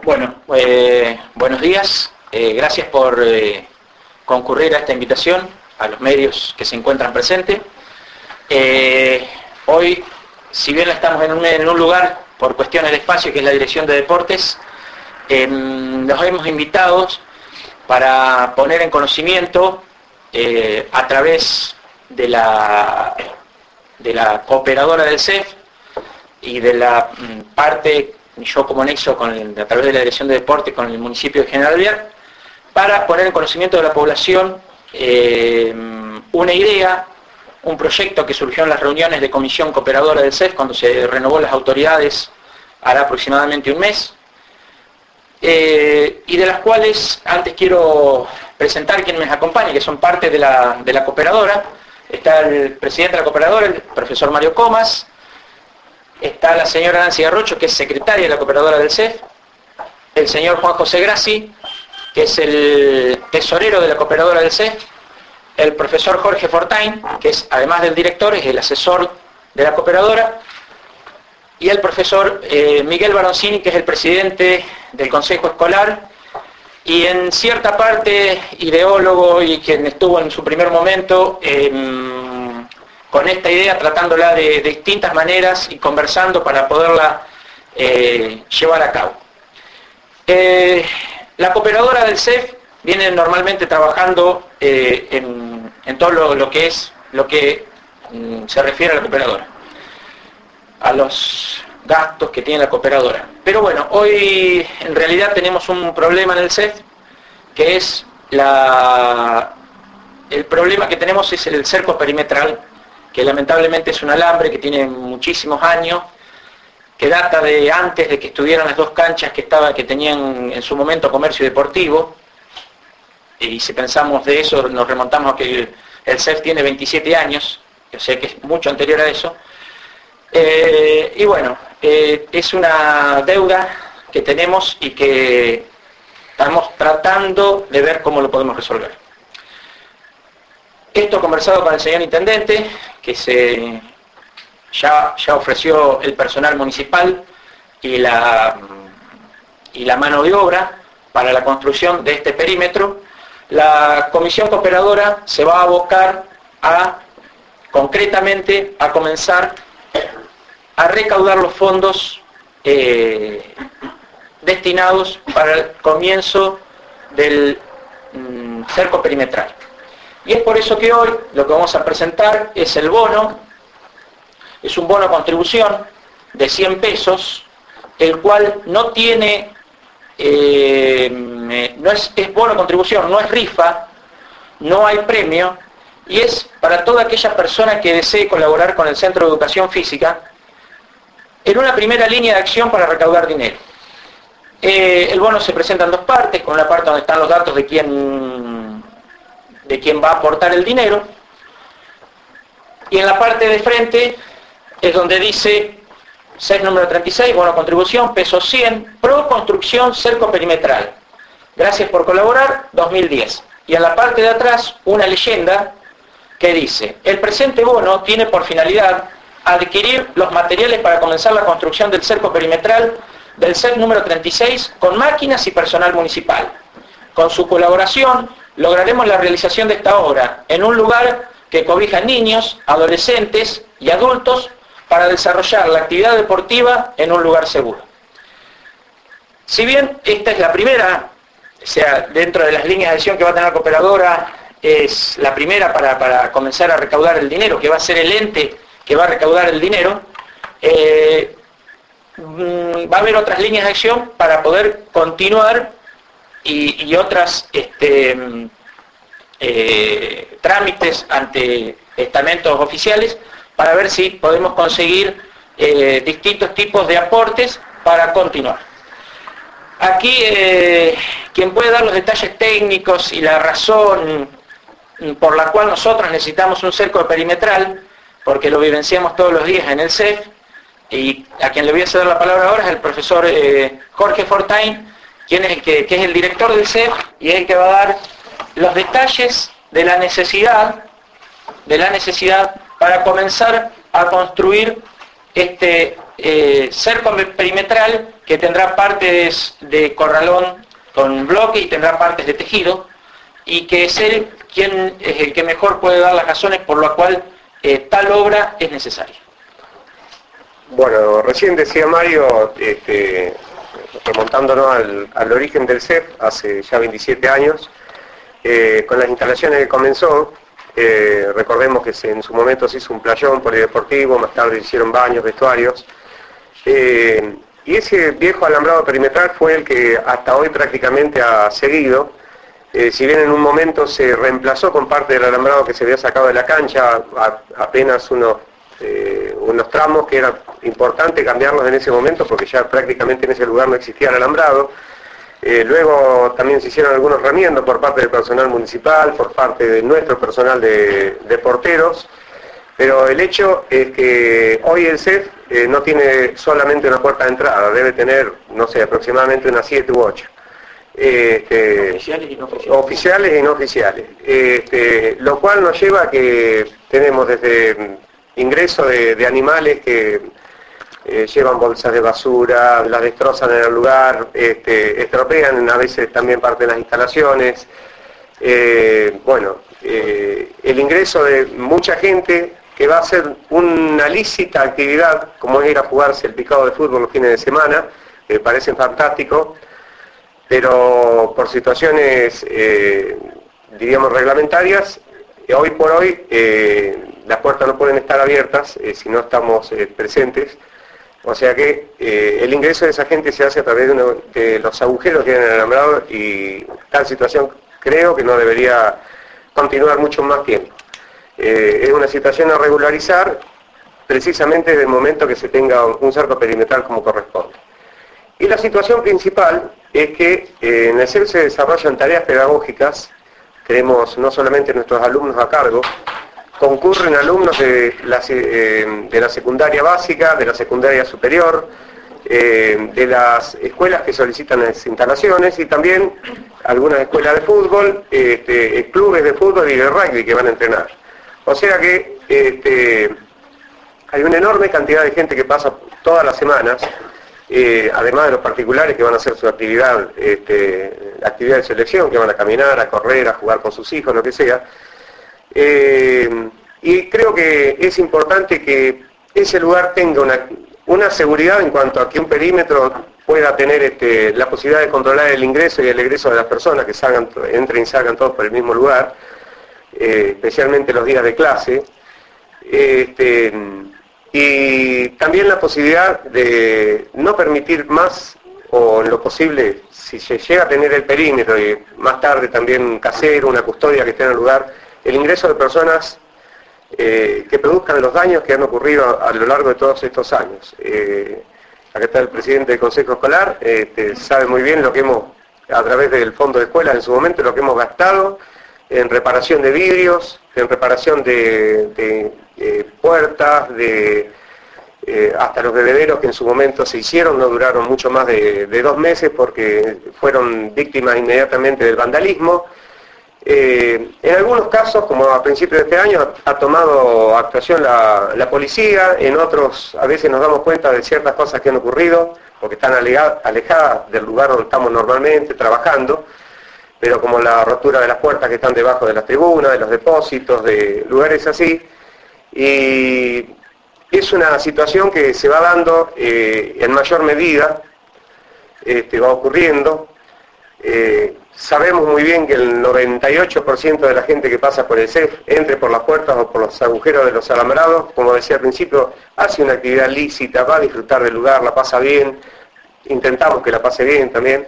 Bueno, buenos días. Gracias por concurrir a esta invitación, a los medios que se encuentran presentes. Hoy, si bien estamos en un lugar por cuestiones de espacio, que es la Dirección de Deportes, los hemos invitado para poner en conocimiento, a través de la cooperadora del CEF y de la parte, yo como nexo a través de la Dirección de Deportes con el municipio de General Alvear, para poner en conocimiento de la población una idea, un proyecto que surgió en las reuniones de comisión cooperadora del CEF cuando se renovó las autoridades hará aproximadamente un mes, y de las cuales antes quiero presentar quienes me acompañan, que son parte de la cooperadora. Está el presidente de la cooperadora, el profesor Mario Comas. Está la señora Nancy Garrocho, que es secretaria de la cooperadora del CEF. El señor Juan José Grassi, que es el tesorero de la cooperadora del CEF. El profesor Jorge Fortain, que es, además del director, es el asesor de la cooperadora. Y el profesor Miguel Baroncini, que es el presidente del Consejo Escolar, y en cierta parte ideólogo y quien estuvo en su primer momento con esta idea, tratándola de distintas maneras y conversando para poderla llevar a cabo. La cooperadora del CEF viene normalmente trabajando en todo lo que se refiere a la cooperadora, a los gastos que tiene la cooperadora. Pero bueno, hoy en realidad tenemos un problema en el CEF, que es el problema que tenemos es el cerco perimetral, que lamentablemente es un alambre que tiene muchísimos años, que data de antes de que estuvieran las dos canchas que tenían en su momento comercio deportivo. Y si pensamos de eso, nos remontamos a que el CEF tiene 27 años, o sea que es mucho anterior a eso. Y bueno, es una deuda que tenemos y que estamos tratando de ver cómo lo podemos resolver. Esto conversado con el señor intendente, que ya ofreció el personal municipal y la mano de obra para la construcción de este perímetro. La comisión cooperadora se va a abocar concretamente a comenzar a recaudar los fondos destinados para el comienzo del cerco perimetral. Y es por eso que hoy lo que vamos a presentar es el bono. Es un bono contribución de 100 pesos, el cual no tiene, es bono contribución, no es rifa, no hay premio, y es para toda aquella persona que desee colaborar con el Centro de Educación Física en una primera línea de acción para recaudar dinero. El bono se presenta en dos partes, con una parte donde están los datos de quién va a aportar el dinero, y en la parte de frente es donde dice CEF número 36, bono contribución, peso 100, pro construcción cerco perimetral. Gracias por colaborar, 2010. Y en la parte de atrás una leyenda que dice: el presente bono tiene por finalidad adquirir los materiales para comenzar la construcción del cerco perimetral del CEF número 36 con máquinas y personal municipal. Con su colaboración lograremos la realización de esta obra en un lugar que cobija niños, adolescentes y adultos para desarrollar la actividad deportiva en un lugar seguro. Si bien esta es la primera, o sea, dentro de las líneas de acción que va a tener la cooperadora, es la primera para comenzar a recaudar el dinero, que va a ser el ente que va a recaudar el dinero, va a haber otras líneas de acción para poder continuar y otras trámites ante estamentos oficiales para ver si podemos conseguir distintos tipos de aportes para continuar. Aquí quien puede dar los detalles técnicos y la razón por la cual nosotros necesitamos un cerco perimetral, porque lo vivenciamos todos los días en el CEF, y a quien le voy a ceder la palabra ahora es el profesor Jorge Fortain, que es el director del CEF y es el que va a dar los detalles de la necesidad para comenzar a construir este cerco perimetral que tendrá partes de corralón con bloque y tendrá partes de tejido, y que es él quien es el que mejor puede dar las razones por la cual tal obra es necesaria. Bueno, recién decía Mario, remontándonos al origen del CEF, hace ya 27 años, con las instalaciones que comenzó, recordemos que en su momento se hizo un playón polideportivo, más tarde hicieron baños, vestuarios, y ese viejo alambrado perimetral fue el que hasta hoy prácticamente ha seguido. Si bien en un momento se reemplazó con parte del alambrado que se había sacado de la cancha, apenas unos tramos que era importante cambiarlos en ese momento porque ya prácticamente en ese lugar no existía el alambrado. Luego también se hicieron algunos remiendos por parte del personal municipal, por parte de nuestro personal de porteros, pero el hecho es que hoy el CEF no tiene solamente una puerta de entrada, debe tener, no sé, aproximadamente unas 7 u 8. Oficiales y no oficiales. Oficiales y no oficiales. Lo cual nos lleva a que tenemos desde ingreso de animales que llevan bolsas de basura, las destrozan en el lugar, estropean a veces también parte de las instalaciones. El ingreso de mucha gente que va a hacer una lícita actividad, como es ir a jugarse el picado de fútbol los fines de semana, que parecen fantásticos, pero por situaciones, diríamos, reglamentarias, hoy por hoy las puertas no pueden estar abiertas si no estamos presentes, o sea que el ingreso de esa gente se hace a través de los agujeros que hay en el alambrado, y tal situación creo que no debería continuar mucho más tiempo. Es una situación a regularizar precisamente desde el momento que se tenga un cerco perimetral como corresponde. Y la situación principal es que en el CEF se desarrollan tareas pedagógicas, tenemos no solamente nuestros alumnos a cargo, concurren alumnos de la secundaria básica, de la secundaria superior, de las escuelas que solicitan las instalaciones, y también algunas escuelas de fútbol, clubes de fútbol y de rugby que van a entrenar. O sea que hay una enorme cantidad de gente que pasa todas las semanas, además de los particulares que van a hacer su actividad, actividad de selección, que van a caminar, a correr, a jugar con sus hijos, lo que sea. Y creo que es importante que ese lugar tenga una seguridad en cuanto a que un perímetro pueda tener la posibilidad de controlar el ingreso y el egreso de las personas, que entren y salgan todos por el mismo lugar, especialmente los días de clase, y también la posibilidad de no permitir más, o en lo posible, si se llega a tener el perímetro y más tarde también un casero, una custodia que esté en el lugar, el ingreso de personas que produzcan los daños que han ocurrido a lo largo de todos estos años. Acá está el presidente del Consejo Escolar, sabe muy bien lo que a través del Fondo de Escuelas en su momento, lo que hemos gastado en reparación de vidrios, en reparación de puertas, hasta los bebederos que en su momento se hicieron, no duraron mucho más de 2 meses porque fueron víctimas inmediatamente del vandalismo. En algunos casos, como a principios de este año, ha tomado actuación la policía, en otros a veces nos damos cuenta de ciertas cosas que han ocurrido, porque están alejadas del lugar donde estamos normalmente trabajando, pero como la rotura de las puertas que están debajo de las tribunas, de los depósitos, de lugares así, y es una situación que se va dando en mayor medida, va ocurriendo. Sabemos muy bien que el 98% de la gente que pasa por el CEF, entre por las puertas o por los agujeros de los alambrados, como decía al principio, hace una actividad lícita, va a disfrutar del lugar, la pasa bien, intentamos que la pase bien también,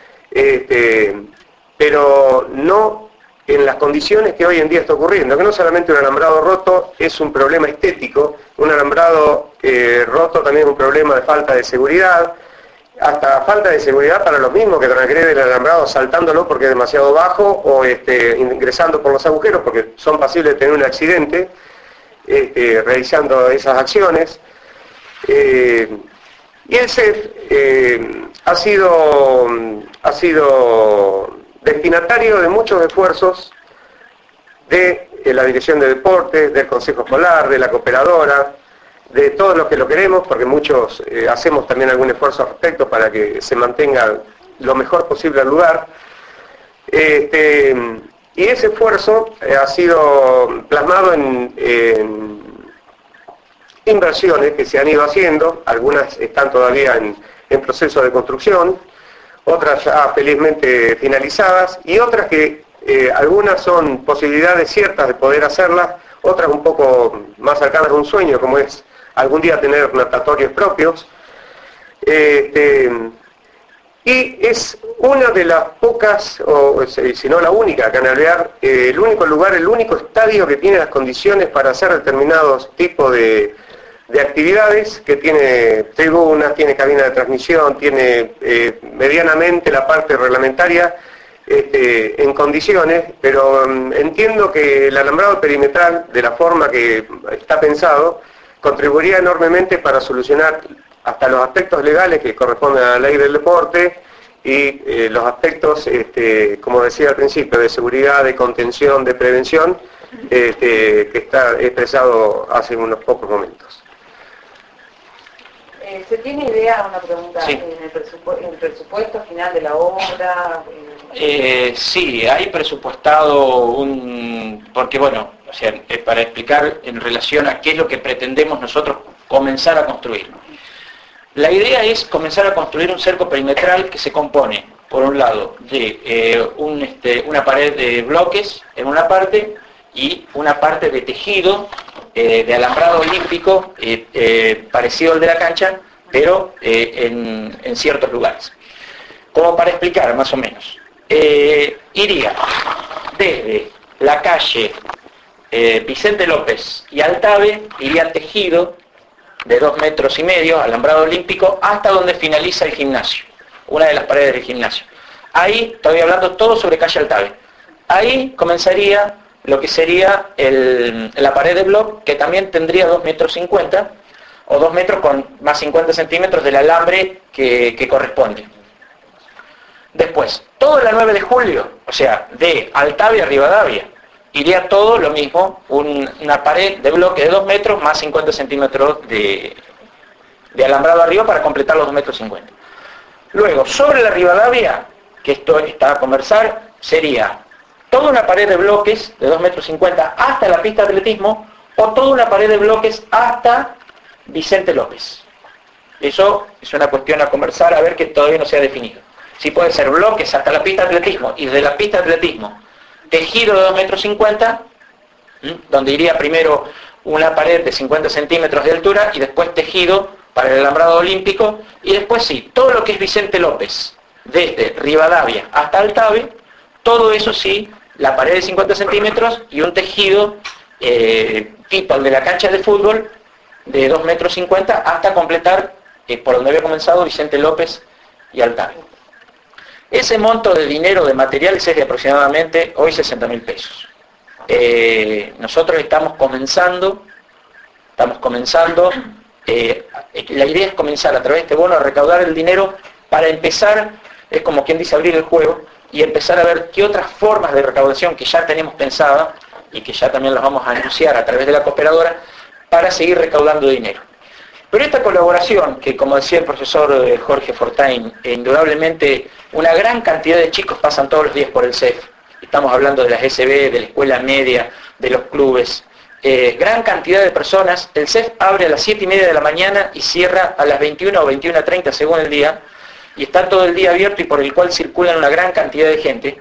pero no en las condiciones que hoy en día está ocurriendo, que no solamente un alambrado roto es un problema estético, un alambrado roto también es un problema de falta de seguridad, hasta falta de seguridad para los mismos que transgreden el alambrado saltándolo porque es demasiado bajo o ingresando por los agujeros porque son pasibles de tener un accidente realizando esas acciones. Y el CEF ha sido destinatario de muchos esfuerzos de la Dirección de Deportes, del Consejo Escolar, de la Cooperadora, de todos los que lo queremos, porque muchos hacemos también algún esfuerzo al respecto para que se mantenga lo mejor posible el lugar. Y ese esfuerzo ha sido plasmado en inversiones que se han ido haciendo, algunas están todavía en proceso de construcción, otras ya felizmente finalizadas, y otras que algunas son posibilidades ciertas de poder hacerlas, otras un poco más cercanas a un sueño, como es algún día tener natatorios propios. Y es una de las pocas, o si no la única, acá en Alvear, el único lugar, el único estadio que tiene las condiciones para hacer determinados tipos de actividades, que tiene tribunas, tiene cabina de transmisión, tiene medianamente la parte reglamentaria en condiciones, pero entiendo que el alambrado perimetral, de la forma que está pensado, contribuiría enormemente para solucionar hasta los aspectos legales que corresponden a la ley del deporte y los aspectos, como decía al principio, de seguridad, de contención, de prevención, que está expresado hace unos pocos momentos. ¿Se tiene idea, una pregunta, Sí. en el presupuesto final de la obra? Sí, hay presupuestado porque bueno, o sea, para explicar en relación a qué es lo que pretendemos nosotros comenzar a construir. La idea es comenzar a construir un cerco perimetral que se compone, por un lado, de una pared de bloques en una parte y una parte de tejido de alambrado olímpico parecido al de la cancha, pero en ciertos lugares. Como para explicar, más o menos. Iría desde la calle Vicente López y Altave, iría tejido de 2,5 metros, alambrado olímpico, hasta donde finaliza el gimnasio, una de las paredes del gimnasio. Ahí, estoy hablando todo sobre calle Altave. Ahí comenzaría lo que sería la pared de bloc, que también tendría 2,50 metros, o 2 metros con más 50 centímetros del alambre que corresponde. Después, toda la 9 de julio, o sea, de Altave a Rivadavia, iría todo lo mismo, una pared de bloque de 2 metros más 50 centímetros de alambrado arriba para completar los 2,50 metros. Luego, sobre la Rivadavia, que esto está a conversar, sería toda una pared de bloques de 2,50 metros hasta la pista de atletismo, o toda una pared de bloques hasta Vicente López. Eso es una cuestión a conversar, a ver, que todavía no se ha definido. Si puede ser bloques hasta la pista de atletismo, y de la pista de atletismo tejido de 2,50 metros, donde iría primero una pared de 50 centímetros de altura y después tejido para el alambrado olímpico, y después sí, todo lo que es Vicente López, desde Rivadavia hasta Altave, todo eso sí, la pared de 50 centímetros y un tejido tipo el de la cancha de fútbol de 2,50 metros hasta completar por donde había comenzado Vicente López y Altave. Ese monto de dinero de materiales es de aproximadamente hoy 60.000 pesos. Nosotros estamos comenzando, la idea es comenzar a través de este bono a recaudar el dinero para empezar, es como quien dice, abrir el juego y empezar a ver qué otras formas de recaudación que ya tenemos pensadas y que ya también las vamos a anunciar a través de la cooperadora para seguir recaudando dinero. Pero esta colaboración, que como decía el profesor Jorge Fortain, indudablemente una gran cantidad de chicos pasan todos los días por el CEF. Estamos hablando de las SB, de la escuela media, de los clubes. Gran cantidad de personas. El CEF abre a las 7:30 de la mañana y cierra a las 21 o 21:30 según el día. Y está todo el día abierto y por el cual circulan una gran cantidad de gente.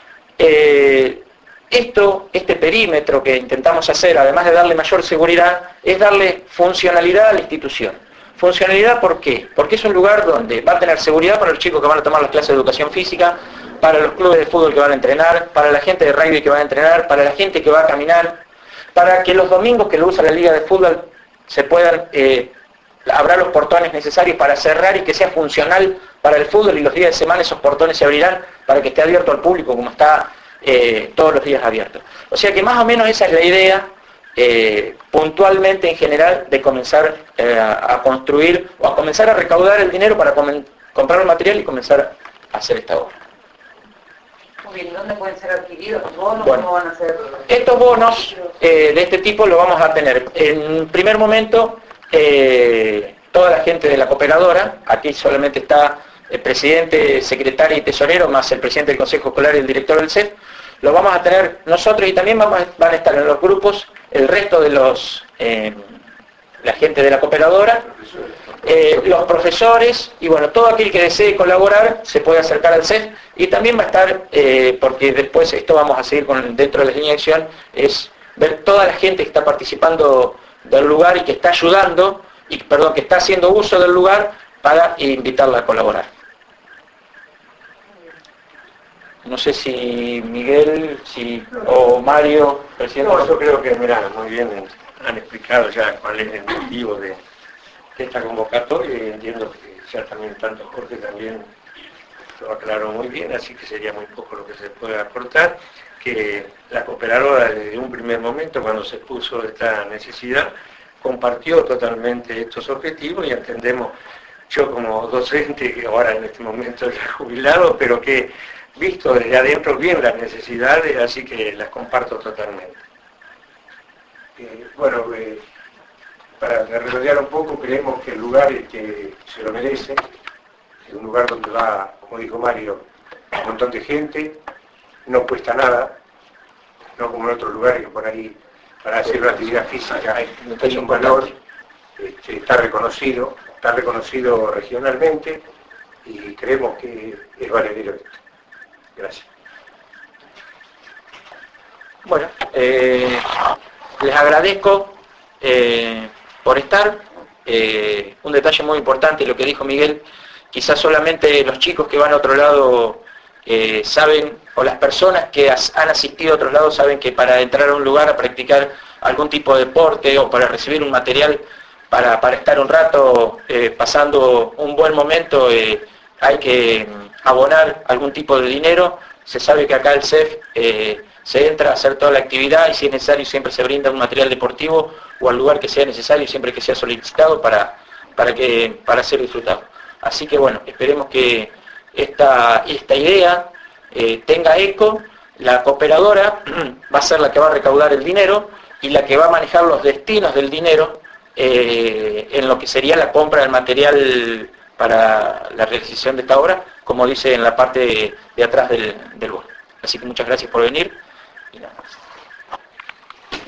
Este perímetro que intentamos hacer, además de darle mayor seguridad, es darle funcionalidad a la institución. Funcionalidad, ¿por qué? Porque es un lugar donde va a tener seguridad para los chicos que van a tomar las clases de educación física, para los clubes de fútbol que van a entrenar, para la gente de rugby que va a entrenar, para la gente que va a caminar, para que los domingos que lo usa la liga de fútbol se puedan abrir los portones necesarios para cerrar y que sea funcional para el fútbol, y los días de semana esos portones se abrirán para que esté abierto al público como está todos los días abiertos. O sea que más o menos esa es la idea, puntualmente en general, de comenzar a construir o a comenzar a recaudar el dinero para comprar el material y comenzar a hacer esta obra. Muy bien, ¿dónde pueden ser adquiridos los bonos? Bueno, ¿Cómo van a ser? Estos bonos de este tipo lo vamos a tener en primer momento toda la gente de la cooperadora. Aquí solamente está el presidente, secretario y tesorero, más el presidente del Consejo Escolar y el director del CEF. Lo vamos a tener nosotros y también van a estar en los grupos el resto de la gente de la cooperadora, los profesores y bueno, todo aquel que desee colaborar se puede acercar al CEF y también va a estar, porque después esto vamos a seguir dentro de la línea de acción, es ver toda la gente que está participando del lugar y que está ayudando, que está haciendo uso del lugar para invitarla a colaborar. No sé si Miguel o Mario, presidente. No, yo creo que, mirá, muy bien han explicado ya cuál es el motivo de esta convocatoria y entiendo que ya también tanto Jorge también lo aclaró muy bien, así que sería muy poco lo que se puede aportar, que la cooperadora desde un primer momento, cuando se puso esta necesidad, compartió totalmente estos objetivos y entendemos, yo como docente, que ahora en este momento ya jubilado, pero que visto desde adentro bien las necesidades, así que las comparto totalmente. Para redondear un poco, creemos que el lugar que se lo merece, es un lugar donde va, como dijo Mario, un montón de gente, no cuesta nada, no como en otros lugares que por ahí para hacer una actividad física es un valor, está reconocido regionalmente y creemos que es valedero esto. Gracias. Bueno, les agradezco por estar. Un detalle muy importante, lo que dijo Miguel, quizás solamente los chicos que van a otro lado saben, o las personas que han asistido a otros lados saben que para entrar a un lugar a practicar algún tipo de deporte o para recibir un material para estar un rato pasando un buen momento, hay que abonar algún tipo de dinero. Se sabe que acá el CEF se entra a hacer toda la actividad y si es necesario siempre se brinda un material deportivo o al lugar que sea necesario, siempre que sea solicitado para ser disfrutado. Así que bueno, esperemos que esta idea tenga eco. La cooperadora va a ser la que va a recaudar el dinero y la que va a manejar los destinos del dinero en lo que sería la compra del material para la realización de esta obra, como dice en la parte de atrás del bono. Así que muchas gracias por venir. Y nada.